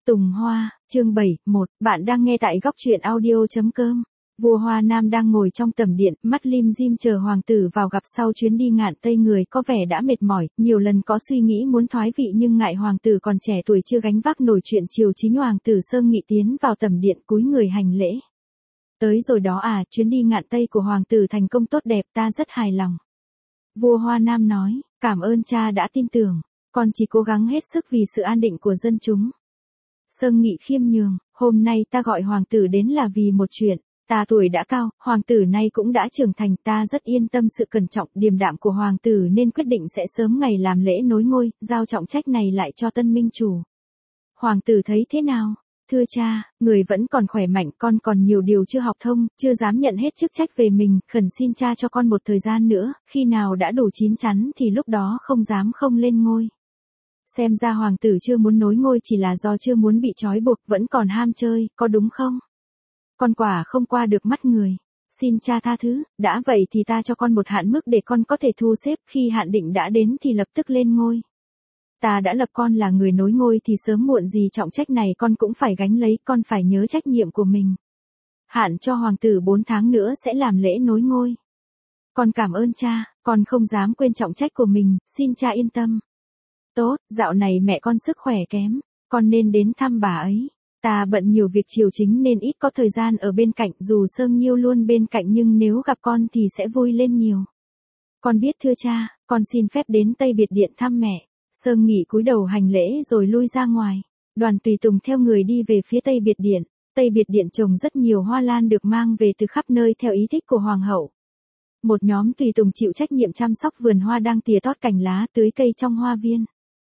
Tùng Hoa, chương 7, 1, bạn đang nghe tại góc truyện audio.com. Vua Hoa Nam đang ngồi trong tẩm điện, mắt lim dim chờ hoàng tử vào gặp sau chuyến đi ngạn Tây người có vẻ đã mệt mỏi, nhiều lần có suy nghĩ muốn thoái vị nhưng ngại hoàng tử còn trẻ tuổi chưa gánh vác nổi chuyện triều chính. Hoàng tử Sương Nghị tiến vào tẩm điện cúi người hành lễ. Tới rồi đó à, chuyến đi ngạn Tây của hoàng tử thành công tốt đẹp, ta rất hài lòng. Vua Hoa Nam nói, cảm ơn cha đã tin tưởng, con chỉ cố gắng hết sức vì sự an định của dân chúng. Sương Nghị khiêm nhường, hôm nay ta gọi hoàng tử đến là vì một chuyện, ta tuổi đã cao, hoàng tử nay cũng đã trưởng thành, ta rất yên tâm sự cẩn trọng điềm đạm của hoàng tử nên quyết định sẽ sớm ngày làm lễ nối ngôi, giao trọng trách này lại cho tân minh chủ. Hoàng tử thấy thế nào? Thưa cha, người vẫn còn khỏe mạnh, con còn nhiều điều chưa học thông, chưa dám nhận hết chức trách về mình, khẩn xin cha cho con một thời gian nữa, khi nào đã đủ chín chắn thì lúc đó không dám không lên ngôi. Xem ra hoàng tử chưa muốn nối ngôi chỉ là do chưa muốn bị trói buộc, vẫn còn ham chơi, có đúng không? Con quả không qua được mắt người. Xin cha tha thứ, đã vậy thì ta cho con một hạn mức để con có thể thu xếp, khi hạn định đã đến thì lập tức lên ngôi. Ta đã lập con là người nối ngôi thì sớm muộn gì trọng trách này con cũng phải gánh lấy, con phải nhớ trách nhiệm của mình. Hạn cho hoàng tử 4 tháng nữa sẽ làm lễ nối ngôi. Con cảm ơn cha, con không dám quên trọng trách của mình, xin cha yên tâm. Tốt, dạo này mẹ con sức khỏe kém, con nên đến thăm bà ấy. Ta bận nhiều việc triều chính nên ít có thời gian ở bên cạnh, dù Sương Nhiêu luôn bên cạnh nhưng nếu gặp con thì sẽ vui lên nhiều. Con biết thưa cha, con xin phép đến Tây Biệt Điện thăm mẹ. Sương Nghị cúi đầu hành lễ rồi lui ra ngoài. Đoàn tùy tùng theo người đi về phía Tây Biệt Điện. Tây Biệt Điện trồng rất nhiều hoa lan được mang về từ khắp nơi theo ý thích của hoàng hậu. Một nhóm tùy tùng chịu trách nhiệm chăm sóc vườn hoa đang tỉa tót cành lá tưới cây trong hoa viên.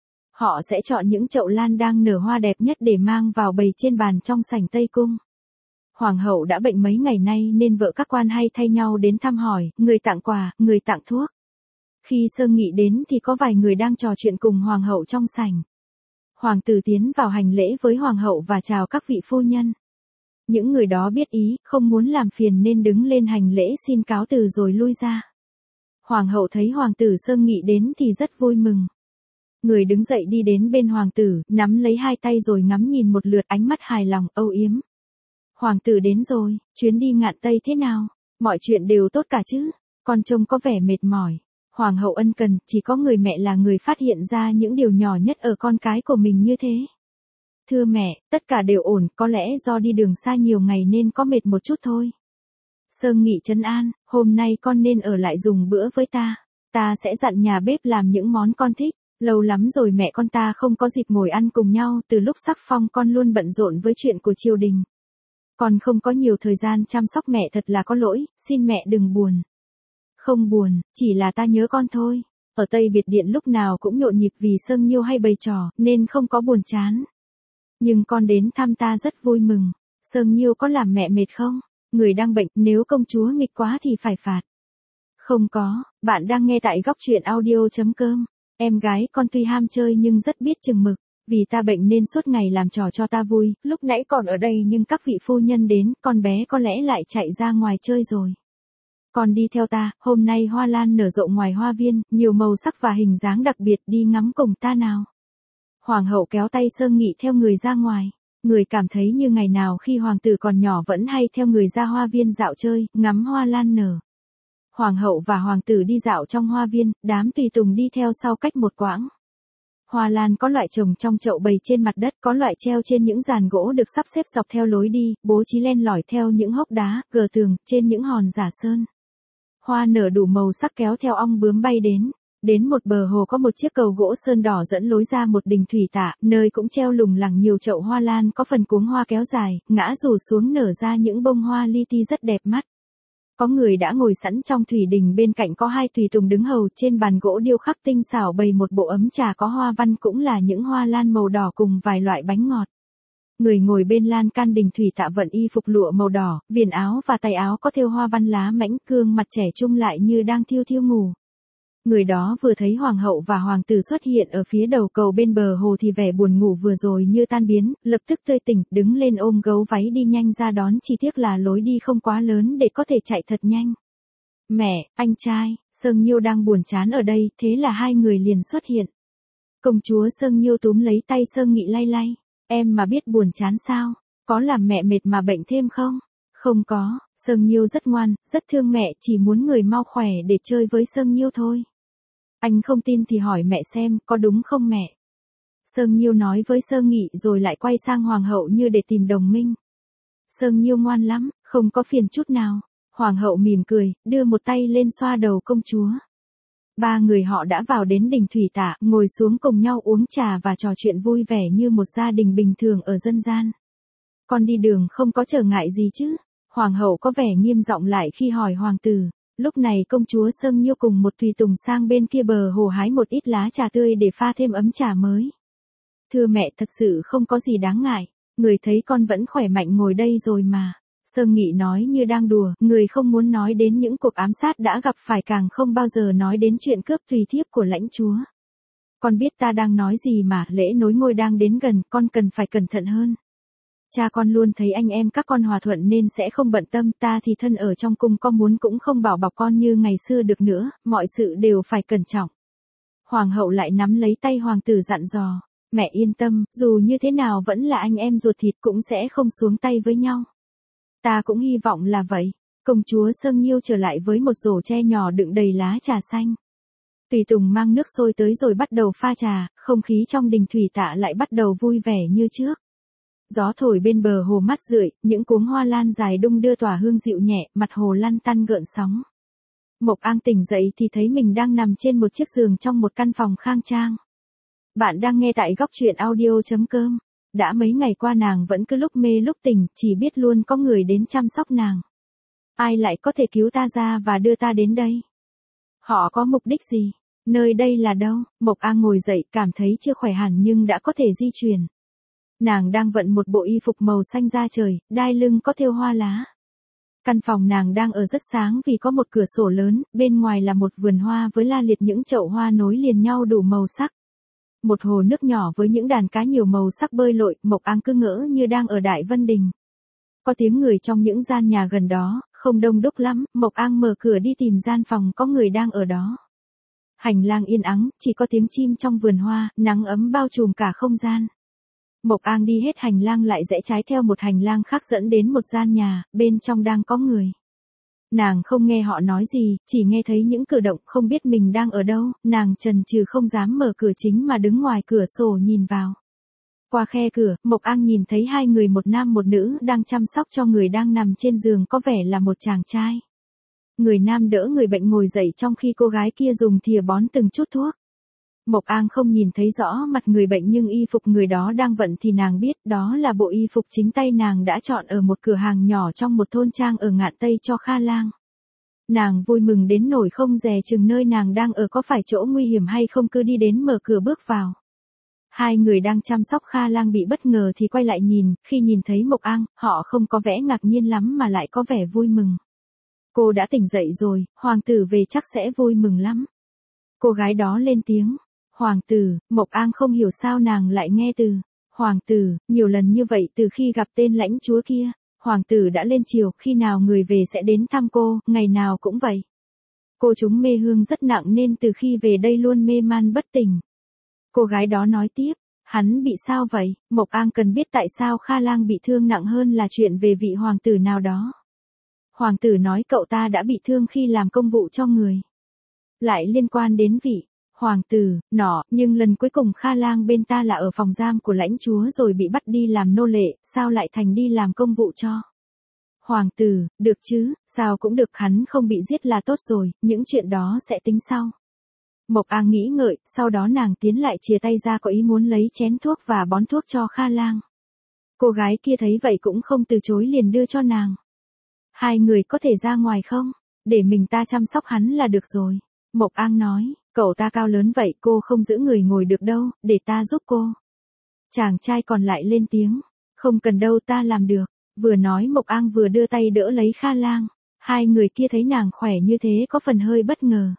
Họ sẽ chọn những chậu lan đang nở hoa đẹp nhất để mang vào bày trên bàn trong sảnh Tây Cung. Hoàng hậu đã bệnh mấy ngày nay nên vợ các quan hay thay nhau đến thăm hỏi, người tặng quà, người tặng thuốc. Khi Sương Nghị đến thì có vài người đang trò chuyện cùng hoàng hậu trong sảnh. Hoàng tử tiến vào hành lễ với hoàng hậu và chào các vị phu nhân. Những người đó biết ý, không muốn làm phiền nên đứng lên hành lễ xin cáo từ rồi lui ra. Hoàng hậu thấy hoàng tử Sương Nghị đến thì rất vui mừng. Người đứng dậy đi đến bên hoàng tử, nắm lấy hai tay rồi ngắm nhìn một lượt, ánh mắt hài lòng, âu yếm. Hoàng tử đến rồi, chuyến đi ngạn Tây thế nào? Mọi chuyện đều tốt cả chứ? Con trông có vẻ mệt mỏi. Hoàng hậu ân cần, chỉ có người mẹ là người phát hiện ra những điều nhỏ nhất ở con cái của mình như thế. Thưa mẹ, tất cả đều ổn, có lẽ do đi đường xa nhiều ngày nên có mệt một chút thôi. Sương Nghị trấn an, hôm nay con nên ở lại dùng bữa với ta. Ta sẽ dặn nhà bếp làm những món con thích. Lâu lắm rồi mẹ con ta không có dịp ngồi ăn cùng nhau, từ lúc sắc phong con luôn bận rộn với chuyện của triều đình. Con không có nhiều thời gian chăm sóc mẹ, thật là có lỗi, xin mẹ đừng buồn. Không buồn, chỉ là ta nhớ con thôi. Ở Tây Biệt Điện lúc nào cũng nhộn nhịp vì Sương Nhiêu hay bày trò, nên không có buồn chán. Nhưng con đến thăm ta rất vui mừng. Sương Nhiêu có làm mẹ mệt không? Người đang bệnh, nếu công chúa nghịch quá thì phải phạt. Không có, bạn đang nghe tại góc truyện audio.com. Em gái con tuy ham chơi nhưng rất biết chừng mực, vì ta bệnh nên suốt ngày làm trò cho ta vui, lúc nãy còn ở đây nhưng các vị phu nhân đến, con bé có lẽ lại chạy ra ngoài chơi rồi. Con đi theo ta, hôm nay hoa lan nở rộ ngoài hoa viên, nhiều màu sắc và hình dáng đặc biệt, đi ngắm cùng ta nào. Hoàng hậu kéo tay Sương Nghị theo người ra ngoài, người cảm thấy như ngày nào khi hoàng tử còn nhỏ vẫn hay theo người ra hoa viên dạo chơi, ngắm hoa lan nở. Hoàng hậu và hoàng tử đi dạo trong hoa viên, đám tùy tùng đi theo sau cách một quãng. Hoa lan có loại trồng trong chậu bày trên mặt đất, có loại treo trên những giàn gỗ được sắp xếp dọc theo lối đi, bố trí len lỏi theo những hốc đá, gờ tường, trên những hòn giả sơn. Hoa nở đủ màu sắc kéo theo ong bướm bay đến. Đến một bờ hồ có một chiếc cầu gỗ sơn đỏ dẫn lối ra một đình thủy tạ, nơi cũng treo lủng lẳng nhiều chậu hoa lan có phần cuống hoa kéo dài, ngã rủ xuống nở ra những bông hoa li ti rất đẹp mắt. Có người đã ngồi sẵn trong thủy đình, bên cạnh có hai tùy tùng đứng hầu, trên bàn gỗ điêu khắc tinh xảo bày một bộ ấm trà có hoa văn cũng là những hoa lan màu đỏ cùng vài loại bánh ngọt. Người ngồi bên lan can đình thủy tạ vận y phục lụa màu đỏ, viền áo và tay áo có thêu hoa văn lá mãnh, gương mặt trẻ trung lại như đang thiêu thiêu ngủ. Người đó vừa thấy hoàng hậu và hoàng tử xuất hiện ở phía đầu cầu bên bờ hồ thì vẻ buồn ngủ vừa rồi như tan biến, lập tức tươi tỉnh, đứng lên ôm gấu váy đi nhanh ra đón, chỉ tiếc là lối đi không quá lớn để có thể chạy thật nhanh. Mẹ, anh trai, Sương Nhiêu đang buồn chán ở đây, thế là hai người liền xuất hiện. Công chúa Sương Nhiêu túm lấy tay Sương Nghị lay lay. Em mà biết buồn chán sao? Có làm mẹ mệt mà bệnh thêm không? Không có, Sương Nhiêu rất ngoan, rất thương mẹ, chỉ muốn người mau khỏe để chơi với Sương Nhiêu thôi. Anh không tin thì hỏi mẹ xem, có đúng không mẹ? Sương Nhiêu nói với Sơ Nghị rồi lại quay sang Hoàng hậu như để tìm đồng minh. Sương Nhiêu ngoan lắm, không có phiền chút nào. Hoàng hậu mỉm cười, đưa một tay lên xoa đầu công chúa. Ba người họ đã vào đến đình thủy tạ, ngồi xuống cùng nhau uống trà và trò chuyện vui vẻ như một gia đình bình thường ở dân gian. Con đi đường không có trở ngại gì chứ? Hoàng hậu có vẻ nghiêm giọng lại khi hỏi hoàng tử. Lúc này công chúa Sương Nhiêu cùng một tùy tùng sang bên kia bờ hồ hái một ít lá trà tươi để pha thêm ấm trà mới. Thưa mẹ, thật sự không có gì đáng ngại. Người thấy con vẫn khỏe mạnh ngồi đây rồi mà. Sương Nghị nói như đang đùa, người không muốn nói đến những cuộc ám sát đã gặp phải, càng không bao giờ nói đến chuyện cướp tùy thiếp của lãnh chúa. Con biết ta đang nói gì mà, lễ nối ngôi đang đến gần, con cần phải cẩn thận hơn. Cha con luôn thấy anh em các con hòa thuận nên sẽ không bận tâm, ta thì thân ở trong cung, có muốn cũng không bảo bọc con như ngày xưa được nữa, mọi sự đều phải cẩn trọng. Hoàng hậu lại nắm lấy tay hoàng tử dặn dò, mẹ yên tâm, dù như thế nào vẫn là anh em ruột thịt, cũng sẽ không xuống tay với nhau. Ta cũng hy vọng là vậy. Công chúa Sương Nhiêu trở lại với một rổ tre nhỏ đựng đầy lá trà xanh. Tùy tùng mang nước sôi tới rồi bắt đầu pha trà, không khí trong đình thủy tạ lại bắt đầu vui vẻ như trước. Gió thổi bên bờ hồ mát rượi, những cuống hoa lan dài đung đưa tỏa hương dịu nhẹ, mặt hồ lăn tăn gợn sóng. Mộc An tỉnh dậy thì thấy mình đang nằm trên một chiếc giường trong một căn phòng khang trang. Bạn đang nghe tại góc truyện audio.com. Đã mấy ngày qua nàng vẫn cứ lúc mê lúc tỉnh, chỉ biết luôn có người đến chăm sóc nàng. Ai lại có thể cứu ta ra và đưa ta đến đây? Họ có mục đích gì? Nơi đây là đâu? Mộc An ngồi dậy, cảm thấy chưa khỏe hẳn nhưng đã có thể di chuyển. Nàng đang vận một bộ y phục màu xanh da trời, đai lưng có thêu hoa lá. Căn phòng nàng đang ở rất sáng vì có một cửa sổ lớn, bên ngoài là một vườn hoa với la liệt những chậu hoa nối liền nhau đủ màu sắc. Một hồ nước nhỏ với những đàn cá nhiều màu sắc bơi lội, Mộc An cứ ngỡ như đang ở Đại Vân Đình. Có tiếng người trong những gian nhà gần đó, không đông đúc lắm, Mộc An mở cửa đi tìm gian phòng có người đang ở đó. Hành lang yên ắng, chỉ có tiếng chim trong vườn hoa, nắng ấm bao trùm cả không gian. Mộc An đi hết hành lang lại rẽ trái theo một hành lang khác dẫn đến một gian nhà, bên trong đang có người. Nàng không nghe họ nói gì, chỉ nghe thấy những cử động, không biết mình đang ở đâu, nàng chần chừ không dám mở cửa chính mà đứng ngoài cửa sổ nhìn vào. Qua khe cửa, Mộc An nhìn thấy hai người, một nam một nữ đang chăm sóc cho người đang nằm trên giường, có vẻ là một chàng trai. Người nam đỡ người bệnh ngồi dậy trong khi cô gái kia dùng thìa bón từng chút thuốc. Mộc An không nhìn thấy rõ mặt người bệnh nhưng y phục người đó đang vận thì nàng biết đó là bộ y phục chính tay nàng đã chọn ở một cửa hàng nhỏ trong một thôn trang ở Ngạn Tây cho Kha Lang. Nàng vui mừng đến nỗi không dè chừng nơi nàng đang ở có phải chỗ nguy hiểm hay không, cứ đi đến mở cửa bước vào. Hai người đang chăm sóc Kha Lang bị bất ngờ thì quay lại nhìn, khi nhìn thấy Mộc An, họ không có vẻ ngạc nhiên lắm mà lại có vẻ vui mừng. Cô đã tỉnh dậy rồi, hoàng tử về chắc sẽ vui mừng lắm. Cô gái đó lên tiếng. Hoàng tử, Mộc An không hiểu sao nàng lại nghe từ hoàng tử nhiều lần như vậy từ khi gặp tên lãnh chúa kia. Hoàng tử đã lên chiều, khi nào người về sẽ đến thăm cô, ngày nào cũng vậy. Cô chúng mê hương rất nặng nên từ khi về đây luôn mê man bất tỉnh. Cô gái đó nói tiếp, hắn bị sao vậy? Mộc An cần biết tại sao Kha Lang bị thương nặng hơn là chuyện về vị hoàng tử nào đó. Hoàng tử nói cậu ta đã bị thương khi làm công vụ cho người. Lại liên quan đến vị hoàng tử, nọ, nhưng lần cuối cùng Kha Lang bên ta là ở phòng giam của lãnh chúa rồi bị bắt đi làm nô lệ, sao lại thành đi làm công vụ cho hoàng tử, được chứ, sao cũng được, hắn không bị giết là tốt rồi, những chuyện đó sẽ tính sau. Mộc An nghĩ ngợi, sau đó nàng tiến lại chìa tay ra có ý muốn lấy chén thuốc và bón thuốc cho Kha Lang. Cô gái kia thấy vậy cũng không từ chối, liền đưa cho nàng. Hai người có thể ra ngoài không? Để mình ta chăm sóc hắn là được rồi. Mộc An nói, cậu ta cao lớn vậy, cô không giữ người ngồi được đâu, để ta giúp cô. Chàng trai còn lại lên tiếng, không cần đâu, ta làm được. Vừa nói Mộc An vừa đưa tay đỡ lấy Kha Lang. Hai người kia thấy nàng khỏe như thế có phần hơi bất ngờ.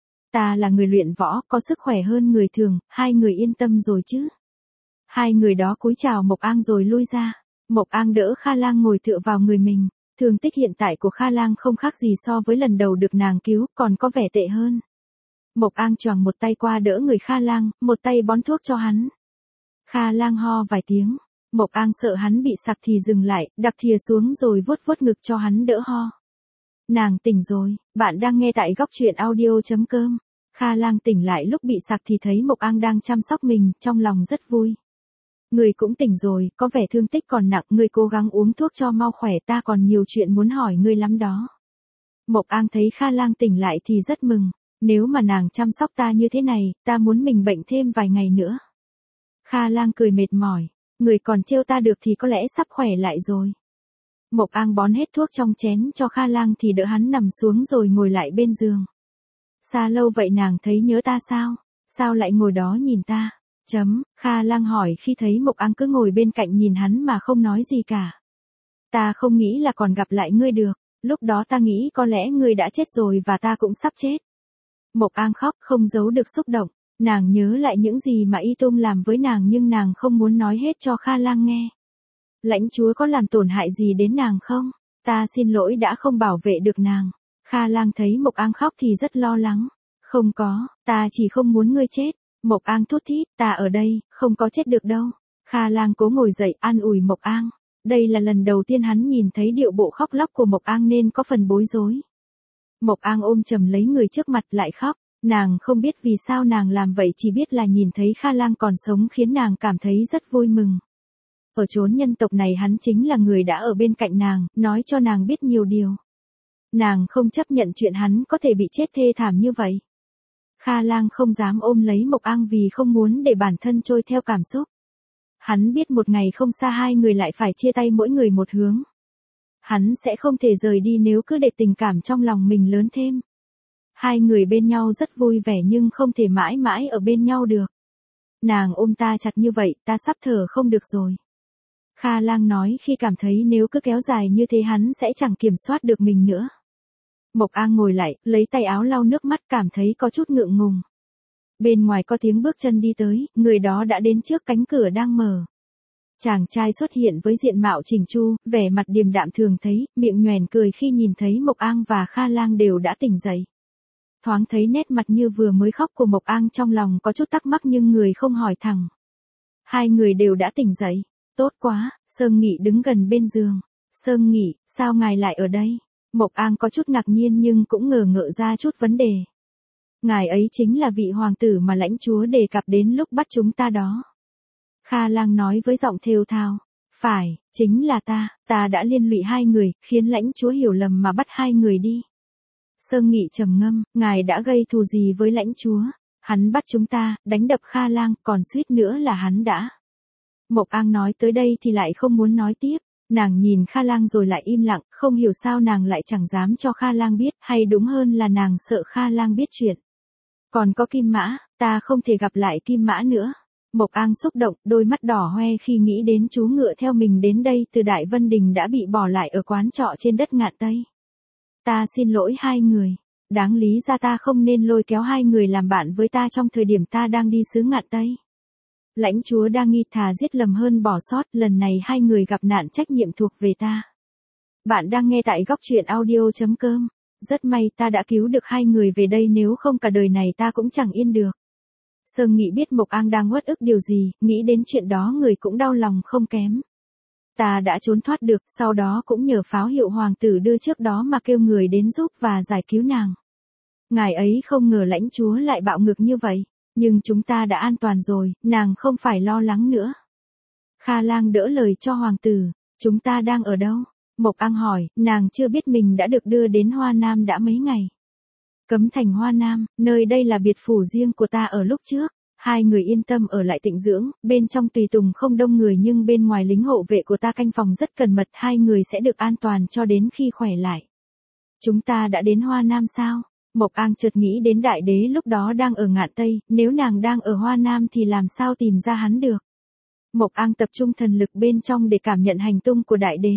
Ta là người luyện võ, có sức khỏe hơn người thường, hai người yên tâm rồi chứ. Hai người đó cúi chào Mộc An rồi lui ra. Mộc An đỡ Kha Lang ngồi tựa vào người mình. Thương tích hiện tại của Kha Lang không khác gì so với lần đầu được nàng cứu, còn có vẻ tệ hơn. Mộc An choàng một tay qua đỡ người Kha Lang, một tay bón thuốc cho hắn. Kha Lang ho vài tiếng, Mộc Ang sợ hắn bị sặc thì dừng lại, đặt thìa xuống rồi vuốt vuốt ngực cho hắn đỡ ho. Nàng tỉnh rồi, bạn đang nghe tại góc truyện audio.com. Kha Lang tỉnh lại lúc bị sặc thì thấy Mộc Ang đang chăm sóc mình, trong lòng rất vui. Người cũng tỉnh rồi, có vẻ thương tích còn nặng, người cố gắng uống thuốc cho mau khỏe, ta còn nhiều chuyện muốn hỏi ngươi lắm đó. Mộc Ang thấy Kha Lang tỉnh lại thì rất mừng, nếu mà nàng chăm sóc ta như thế này, ta muốn mình bệnh thêm vài ngày nữa. Kha Lang cười mệt mỏi, người còn trêu ta được thì có lẽ sắp khỏe lại rồi. Mộc Ang bón hết thuốc trong chén cho Kha Lang thì đỡ hắn nằm xuống rồi ngồi lại bên giường. Xa lâu vậy nàng thấy nhớ ta sao? Sao lại ngồi đó nhìn ta? Kha Lang hỏi khi thấy Mộc Ang cứ ngồi bên cạnh nhìn hắn mà không nói gì cả. Ta không nghĩ là còn gặp lại ngươi được, lúc đó ta nghĩ có lẽ ngươi đã chết rồi và ta cũng sắp chết. Mộc Ang khóc không giấu được xúc động, nàng nhớ lại những gì mà Y Tung làm với nàng nhưng nàng không muốn nói hết cho Kha Lang nghe. Lãnh chúa có làm tổn hại gì đến nàng không? Ta xin lỗi đã không bảo vệ được nàng. Kha Lang thấy Mộc Ang khóc thì rất lo lắng. Không có, ta chỉ không muốn ngươi chết. Mộc Ang thút thít, ta ở đây, không có chết được đâu. Kha Lang cố ngồi dậy an ủi Mộc Ang. Đây là lần đầu tiên hắn nhìn thấy điệu bộ khóc lóc của Mộc Ang nên có phần bối rối. Mộc Ang ôm chầm lấy người trước mặt lại khóc. Nàng không biết vì sao nàng làm vậy, chỉ biết là nhìn thấy Kha Lang còn sống khiến nàng cảm thấy rất vui mừng. Ở chốn nhân tộc này hắn chính là người đã ở bên cạnh nàng, nói cho nàng biết nhiều điều. Nàng không chấp nhận chuyện hắn có thể bị chết thê thảm như vậy. Kha Lang không dám ôm lấy Mộc Ang vì không muốn để bản thân trôi theo cảm xúc. Hắn biết một ngày không xa hai người lại phải chia tay mỗi người một hướng. Hắn sẽ không thể rời đi nếu cứ để tình cảm trong lòng mình lớn thêm. Hai người bên nhau rất vui vẻ nhưng không thể mãi mãi ở bên nhau được. Nàng ôm ta chặt như vậy, ta sắp thở không được rồi. Kha Lang nói khi cảm thấy nếu cứ kéo dài như thế hắn sẽ chẳng kiểm soát được mình nữa. Mộc Ang ngồi lại, lấy tay áo lau nước mắt cảm thấy có chút ngượng ngùng. Bên ngoài có tiếng bước chân đi tới, người đó đã đến trước cánh cửa đang mở. Chàng trai xuất hiện với diện mạo chỉnh chu, vẻ mặt điềm đạm thường thấy, miệng nhoẻn cười khi nhìn thấy Mộc Ang và Kha Lang đều đã tỉnh dậy. Thoáng thấy nét mặt như vừa mới khóc của Mộc Ang trong lòng có chút thắc mắc nhưng người không hỏi thẳng. Hai người đều đã tỉnh dậy. Tốt quá, Sơn Nghị đứng gần bên giường. Sơn Nghị, sao ngài lại ở đây? Mộc Ang có chút ngạc nhiên nhưng cũng ngờ ngợ ra chút vấn đề. Ngài ấy chính là vị hoàng tử mà lãnh chúa đề cập đến lúc bắt chúng ta đó. Kha Lang nói với giọng thều thào. Phải, chính là ta đã liên lụy hai người, khiến lãnh chúa hiểu lầm mà bắt hai người đi. Sơn Nghị trầm ngâm, ngài đã gây thù gì với lãnh chúa? Hắn bắt chúng ta, đánh đập Kha Lang, còn suýt nữa là hắn đã. Mộc Ang nói tới đây thì lại không muốn nói tiếp. Nàng nhìn Kha Lang rồi lại im lặng, không hiểu sao nàng lại chẳng dám cho Kha Lang biết, hay đúng hơn là nàng sợ Kha Lang biết chuyện. Còn có Kim Mã, ta không thể gặp lại Kim Mã nữa. Mộc Ang xúc động, đôi mắt đỏ hoe khi nghĩ đến chú ngựa theo mình đến đây từ Đại Vân Đình đã bị bỏ lại ở quán trọ trên đất Ngạn Tây. Ta xin lỗi hai người. Đáng lý ra ta không nên lôi kéo hai người làm bạn với ta trong thời điểm ta đang đi xứ Ngạn Tây. Lãnh chúa đa nghi thà giết lầm hơn bỏ sót, lần này hai người gặp nạn trách nhiệm thuộc về ta. Bạn đang nghe tại góc truyện audio.com. Rất may ta đã cứu được hai người về đây, nếu không cả đời này ta cũng chẳng yên được. Sơn Nghị biết Mộc Ang đang uất ức điều gì, nghĩ đến chuyện đó người cũng đau lòng không kém. Ta đã trốn thoát được, sau đó cũng nhờ pháo hiệu hoàng tử đưa trước đó mà kêu người đến giúp và giải cứu nàng. Ngài ấy không ngờ lãnh chúa lại bạo ngược như vậy. Nhưng chúng ta đã an toàn rồi, nàng không phải lo lắng nữa. Kha Lang đỡ lời cho hoàng tử. Chúng ta đang ở đâu? Mộc Ang hỏi, nàng chưa biết mình đã được đưa đến Hoa Nam đã mấy ngày. Cấm thành Hoa Nam, nơi đây là biệt phủ riêng của ta ở lúc trước. Hai người yên tâm ở lại tịnh dưỡng, bên trong tùy tùng không đông người nhưng bên ngoài lính hộ vệ của ta canh phòng rất cẩn mật, hai người sẽ được an toàn cho đến khi khỏe lại. Chúng ta đã đến Hoa Nam sao? Mộc Ang chợt nghĩ đến đại đế lúc đó đang ở Ngạn Tây, nếu nàng đang ở Hoa Nam thì làm sao tìm ra hắn được. Mộc Ang tập trung thần lực bên trong để cảm nhận hành tung của đại đế.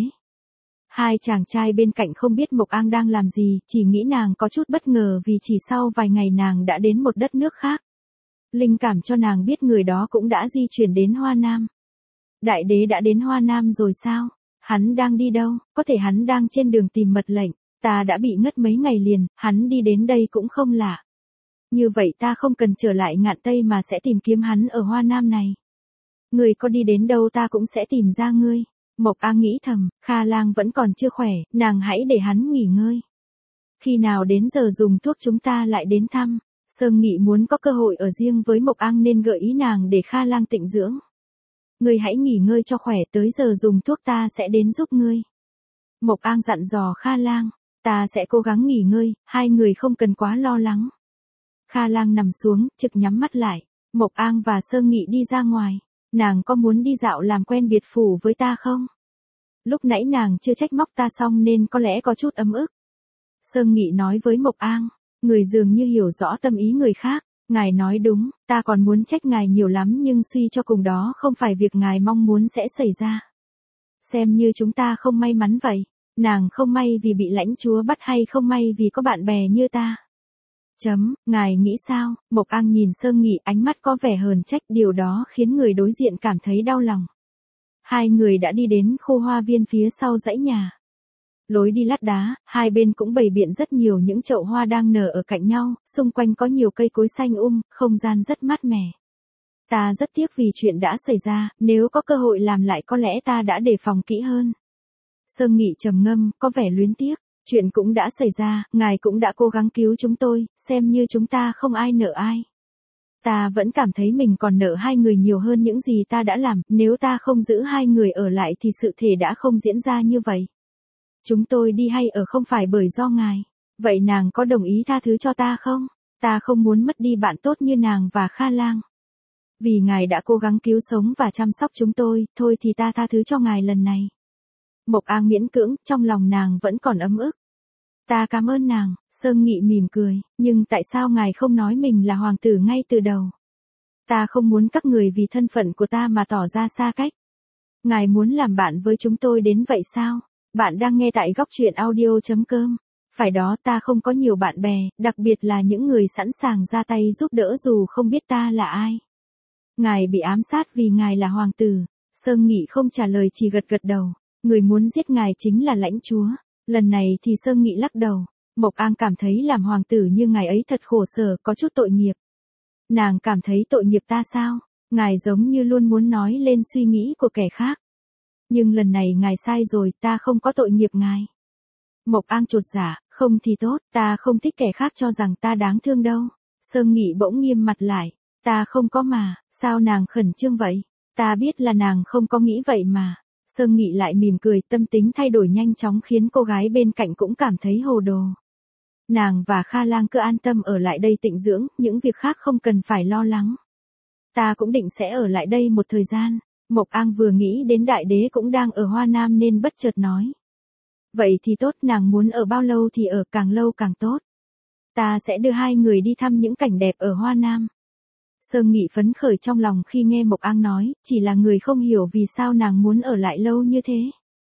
Hai chàng trai bên cạnh không biết Mộc Ang đang làm gì, chỉ nghĩ nàng có chút bất ngờ vì chỉ sau vài ngày nàng đã đến một đất nước khác. Linh cảm cho nàng biết người đó cũng đã di chuyển đến Hoa Nam. Đại đế đã đến Hoa Nam rồi sao? Hắn đang đi đâu? Có thể hắn đang trên đường tìm mật lệnh. Ta đã bị ngất mấy ngày liền, hắn đi đến đây cũng không lạ. Như vậy ta không cần trở lại Ngạn Tây mà sẽ tìm kiếm hắn ở Hoa Nam này. Ngươi có đi đến đâu ta cũng sẽ tìm ra ngươi. Mộc An nghĩ thầm, Kha Lang vẫn còn chưa khỏe, nàng hãy để hắn nghỉ ngơi. Khi nào đến giờ dùng thuốc chúng ta lại đến thăm. Sơn Nghị muốn có cơ hội ở riêng với Mộc An nên gợi ý nàng để Kha Lang tịnh dưỡng. Ngươi hãy nghỉ ngơi cho khỏe, tới giờ dùng thuốc ta sẽ đến giúp ngươi. Mộc An dặn dò Kha Lang, ta sẽ cố gắng nghỉ ngơi, hai người không cần quá lo lắng. Kha Lang nằm xuống, trực nhắm mắt lại. Mộc An và Sơn Nghị đi ra ngoài. Nàng có muốn đi dạo làm quen biệt phủ với ta không? Lúc nãy nàng chưa trách móc ta xong nên có lẽ có chút ấm ức. Sơn Nghị nói với Mộc An, người dường như hiểu rõ tâm ý người khác. Ngài nói đúng, ta còn muốn trách ngài nhiều lắm nhưng suy cho cùng đó không phải việc ngài mong muốn sẽ xảy ra. Xem như chúng ta không may mắn vậy. Nàng không may vì bị lãnh chúa bắt hay không may vì có bạn bè như ta? Ngài nghĩ sao? Mộc An nhìn Sơn Nghị, ánh mắt có vẻ hờn trách, điều đó khiến người đối diện cảm thấy đau lòng. Hai người đã đi đến khu hoa viên phía sau dãy nhà. Lối đi lát đá, hai bên cũng bày biện rất nhiều những chậu hoa đang nở ở cạnh nhau, xung quanh có nhiều cây cối xanh không gian rất mát mẻ. Ta rất tiếc vì chuyện đã xảy ra, nếu có cơ hội làm lại có lẽ ta đã đề phòng kỹ hơn. Sơn Nghị trầm ngâm, có vẻ luyến tiếc. Chuyện cũng đã xảy ra, ngài cũng đã cố gắng cứu chúng tôi, xem như chúng ta không ai nợ ai. Ta vẫn cảm thấy mình còn nợ hai người nhiều hơn những gì ta đã làm, nếu ta không giữ hai người ở lại thì sự thể đã không diễn ra như vậy. Chúng tôi đi hay ở không phải bởi do ngài. Vậy nàng có đồng ý tha thứ cho ta không? Ta không muốn mất đi bạn tốt như nàng và Kha Lang. Vì ngài đã cố gắng cứu sống và chăm sóc chúng tôi, thôi thì ta tha thứ cho ngài lần này. Mộc An miễn cưỡng, trong lòng nàng vẫn còn ấm ức. Ta cảm ơn nàng, Sơn Nghị mỉm cười, nhưng tại sao ngài không nói mình là hoàng tử ngay từ đầu? Ta không muốn các người vì thân phận của ta mà tỏ ra xa cách. Ngài muốn làm bạn với chúng tôi đến vậy sao? Bạn đang nghe tại góc truyện audio.com. Phải đó, ta không có nhiều bạn bè, đặc biệt là những người sẵn sàng ra tay giúp đỡ dù không biết ta là ai. Ngài bị ám sát vì ngài là hoàng tử. Sơn Nghị không trả lời, chỉ gật gật đầu. Người muốn giết ngài chính là lãnh chúa. Lần này thì Sơn Nghị lắc đầu. Mộc An cảm thấy làm hoàng tử như ngài ấy thật khổ sở, có chút tội nghiệp. Nàng cảm thấy tội nghiệp ta sao? Ngài giống như luôn muốn nói lên suy nghĩ của kẻ khác. Nhưng lần này ngài sai rồi, ta không có tội nghiệp ngài. Mộc An chột dạ, không thì tốt, ta không thích kẻ khác cho rằng ta đáng thương đâu. Sơn Nghị bỗng nghiêm mặt lại. Ta không có mà, sao nàng khẩn trương vậy? Ta biết là nàng không có nghĩ vậy mà. Sơn Nghị lại mỉm cười, tâm tính thay đổi nhanh chóng khiến cô gái bên cạnh cũng cảm thấy hồ đồ. Nàng và Kha Lang cứ an tâm ở lại đây tịnh dưỡng, những việc khác không cần phải lo lắng. Ta cũng định sẽ ở lại đây một thời gian. Mộc An vừa nghĩ đến đại đế cũng đang ở Hoa Nam nên bất chợt nói. Vậy thì tốt, nàng muốn ở bao lâu thì ở, càng lâu càng tốt. Ta sẽ đưa hai người đi thăm những cảnh đẹp ở Hoa Nam. Sơn Nghị phấn khởi trong lòng khi nghe Mộc An nói, chỉ là người không hiểu vì sao nàng muốn ở lại lâu như thế.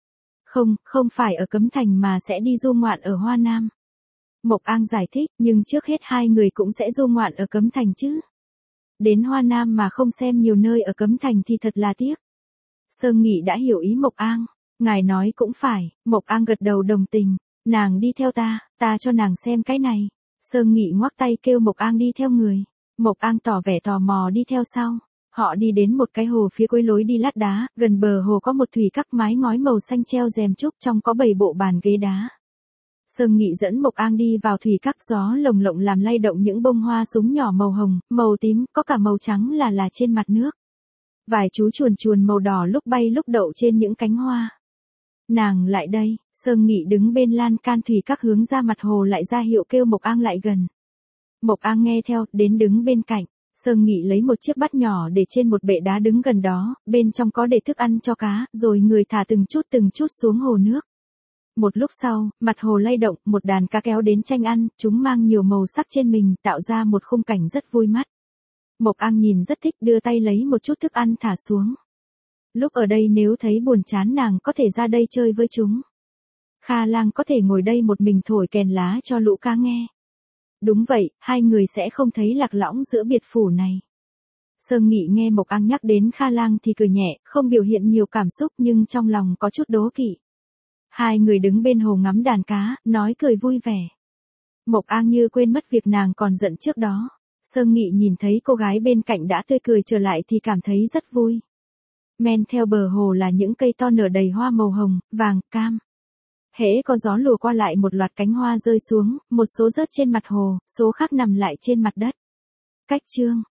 Không phải ở Cấm Thành mà sẽ đi du ngoạn ở Hoa Nam. Mộc An giải thích, nhưng trước hết hai người cũng sẽ du ngoạn ở Cấm Thành chứ. Đến Hoa Nam mà không xem nhiều nơi ở Cấm Thành thì thật là tiếc. Sơn Nghị đã hiểu ý Mộc An. Ngài nói cũng phải, Mộc An gật đầu đồng tình. Nàng đi theo ta cho nàng xem cái này. Sơn Nghị ngoắc tay kêu Mộc An đi theo người. Mộc An tỏ vẻ tò mò đi theo sau. Họ đi đến một cái hồ phía cuối lối đi lát đá, gần bờ hồ có một thủy các mái ngói màu xanh treo rèm trúc, trong có 7 bộ bàn ghế đá. Sơn Nghị dẫn Mộc An đi vào thủy các, gió lồng lộng làm lay động những bông hoa súng nhỏ màu hồng, màu tím, có cả màu trắng là trên mặt nước. Vài chú chuồn chuồn màu đỏ lúc bay lúc đậu trên những cánh hoa. Nàng lại đây, Sơn Nghị đứng bên lan can thủy các hướng ra mặt hồ lại ra hiệu kêu Mộc An lại gần. Mộc An nghe theo, đến đứng bên cạnh. Sơn Nghị lấy một chiếc bát nhỏ để trên một bệ đá đứng gần đó, bên trong có để thức ăn cho cá, rồi người thả từng chút xuống hồ nước. Một lúc sau, mặt hồ lay động, một đàn cá kéo đến tranh ăn, chúng mang nhiều màu sắc trên mình, tạo ra một khung cảnh rất vui mắt. Mộc An nhìn rất thích, đưa tay lấy một chút thức ăn thả xuống. Lúc ở đây nếu thấy buồn chán nàng có thể ra đây chơi với chúng. Kha Lang có thể ngồi đây một mình thổi kèn lá cho lũ cá nghe. Đúng vậy, hai người sẽ không thấy lạc lõng giữa biệt phủ này. Sơn Nghị nghe Mộc An nhắc đến Kha Lang thì cười nhẹ, không biểu hiện nhiều cảm xúc nhưng trong lòng có chút đố kỵ. Hai người đứng bên hồ ngắm đàn cá, nói cười vui vẻ. Mộc An như quên mất việc nàng còn giận trước đó. Sơn Nghị nhìn thấy cô gái bên cạnh đã tươi cười trở lại thì cảm thấy rất vui. Men theo bờ hồ là những cây to nở đầy hoa màu hồng, vàng, cam. Hễ có gió lùa qua lại một loạt cánh hoa rơi xuống, một số rớt trên mặt hồ, số khác nằm lại trên mặt đất. Cách chương